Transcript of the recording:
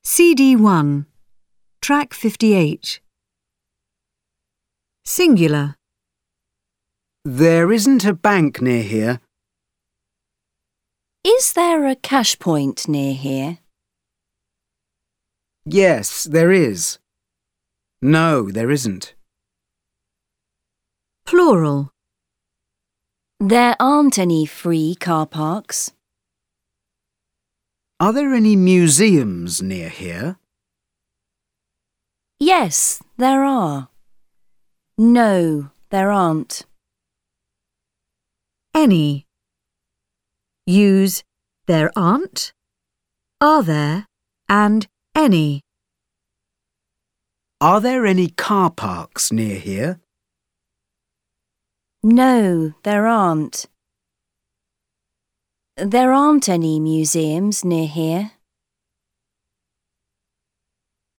CD1, Track 58. Singular. There isn't a bank near here. Is there a cash point near here? Yes, there is. No, there isn't. Plural. There aren't any free car parks. Are there any museums near here? Yes, there are. No, there aren't. Any. Use there aren't, are there, and any. Are there any car parks near here? No, there aren't. There aren't any museums near here.